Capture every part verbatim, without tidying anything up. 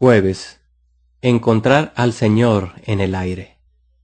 Jueves. Encontrar al Señor en el aire.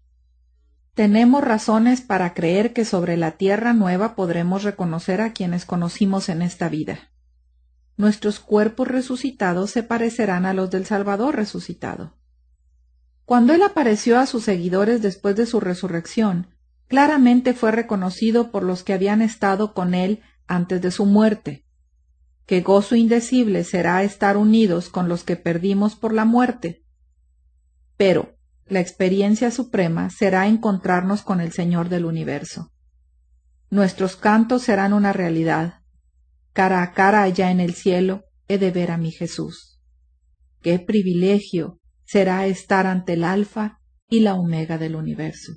Tenemos razones para creer que sobre la tierra nueva podremos reconocer a quienes conocimos en esta vida. Nuestros cuerpos resucitados se parecerán a los del Salvador resucitado. Cuando Él apareció a sus seguidores después de su resurrección, claramente fue reconocido por los que habían estado con Él antes de su muerte. Qué gozo indecible será estar unidos con los que perdimos por la muerte. Pero la experiencia suprema será encontrarnos con el Señor del universo. Nuestros cantos serán una realidad. Cara a cara allá en el cielo he de ver a mi Jesús. Qué privilegio será estar ante el Alfa y la Omega del universo.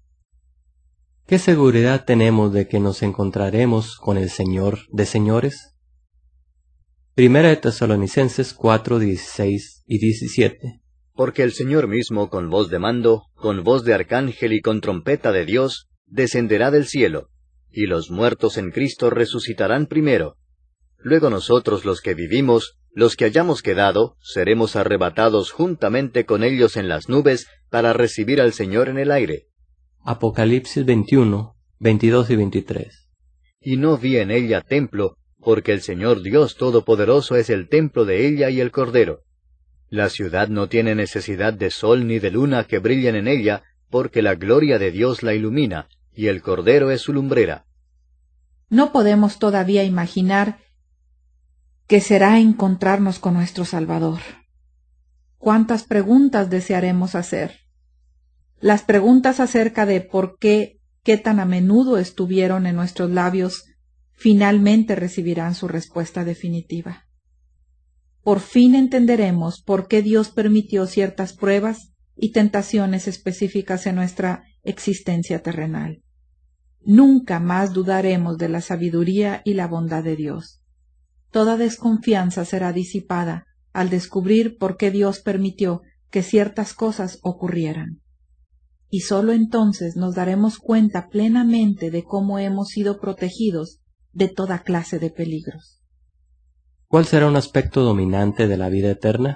¿Qué seguridad tenemos de que nos encontraremos con el Señor de señores? Primera de Tesalonicenses cuatro, dieciséis y diecisiete. Porque el Señor mismo, con voz de mando, con voz de arcángel y con trompeta de Dios, descenderá del cielo, y los muertos en Cristo resucitarán primero. Luego nosotros los que vivimos, los que hayamos quedado, seremos arrebatados juntamente con ellos en las nubes para recibir al Señor en el aire. Apocalipsis veintiuno, veintidós y veintitrés. Y no vi en ella templo, porque el Señor Dios Todopoderoso es el templo de ella y el Cordero. La ciudad no tiene necesidad de sol ni de luna que brillen en ella, porque la gloria de Dios la ilumina, y el Cordero es su lumbrera. No podemos todavía imaginar qué será encontrarnos con nuestro Salvador. ¿Cuántas preguntas desearemos hacer? Las preguntas acerca de por qué, qué tan a menudo estuvieron en nuestros labios, finalmente recibirán su respuesta definitiva. Por fin entenderemos por qué Dios permitió ciertas pruebas y tentaciones específicas en nuestra existencia terrenal. Nunca más dudaremos de la sabiduría y la bondad de Dios. Toda desconfianza será disipada al descubrir por qué Dios permitió que ciertas cosas ocurrieran. Y sólo entonces nos daremos cuenta plenamente de cómo hemos sido protegidos de toda clase de peligros. ¿Cuál será un aspecto dominante de la vida eterna?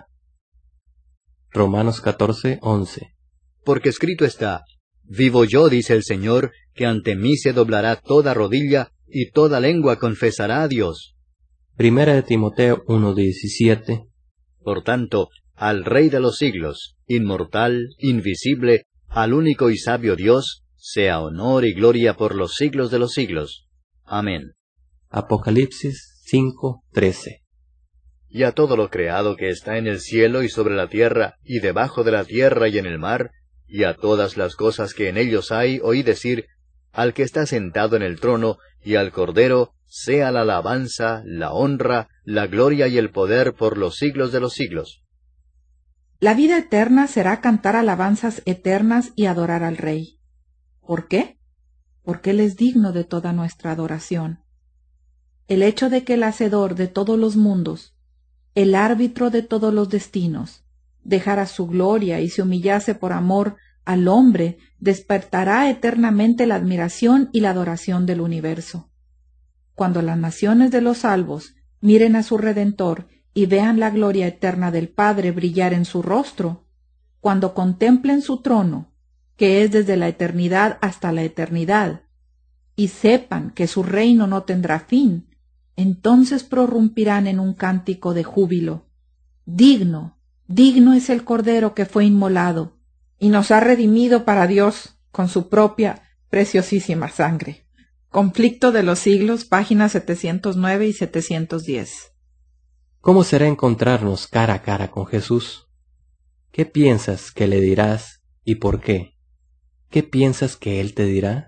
Romanos catorce, once. Porque escrito está, vivo yo, dice el Señor, que ante mí se doblará toda rodilla, y toda lengua confesará a Dios. Primera de Timoteo uno, diecisiete. Por tanto, al Rey de los siglos, inmortal, invisible, al único y sabio Dios, sea honor y gloria por los siglos de los siglos. Amén. Apocalipsis cinco, trece. Y a todo lo creado que está en el cielo y sobre la tierra, y debajo de la tierra y en el mar, y a todas las cosas que en ellos hay, oí decir, al que está sentado en el trono, y al Cordero, sea la alabanza, la honra, la gloria y el poder por los siglos de los siglos. La vida eterna será cantar alabanzas eternas y adorar al Rey. ¿Por qué? Porque Él es digno de toda nuestra adoración. El hecho de que el Hacedor de todos los mundos, el árbitro de todos los destinos, dejara su gloria y se humillase por amor al hombre, despertará eternamente la admiración y la adoración del universo. Cuando las naciones de los salvos miren a su Redentor y vean la gloria eterna del Padre brillar en su rostro, cuando contemplen su trono, que es desde la eternidad hasta la eternidad, y sepan que su reino no tendrá fin, entonces prorrumpirán en un cántico de júbilo. Digno, digno es el Cordero que fue inmolado, y nos ha redimido para Dios con su propia preciosísima sangre. Conflicto de los siglos, páginas setecientos nueve y setecientos diez. ¿Cómo será encontrarnos cara a cara con Jesús? ¿Qué piensas que le dirás y por qué? ¿Qué piensas que Él te dirá?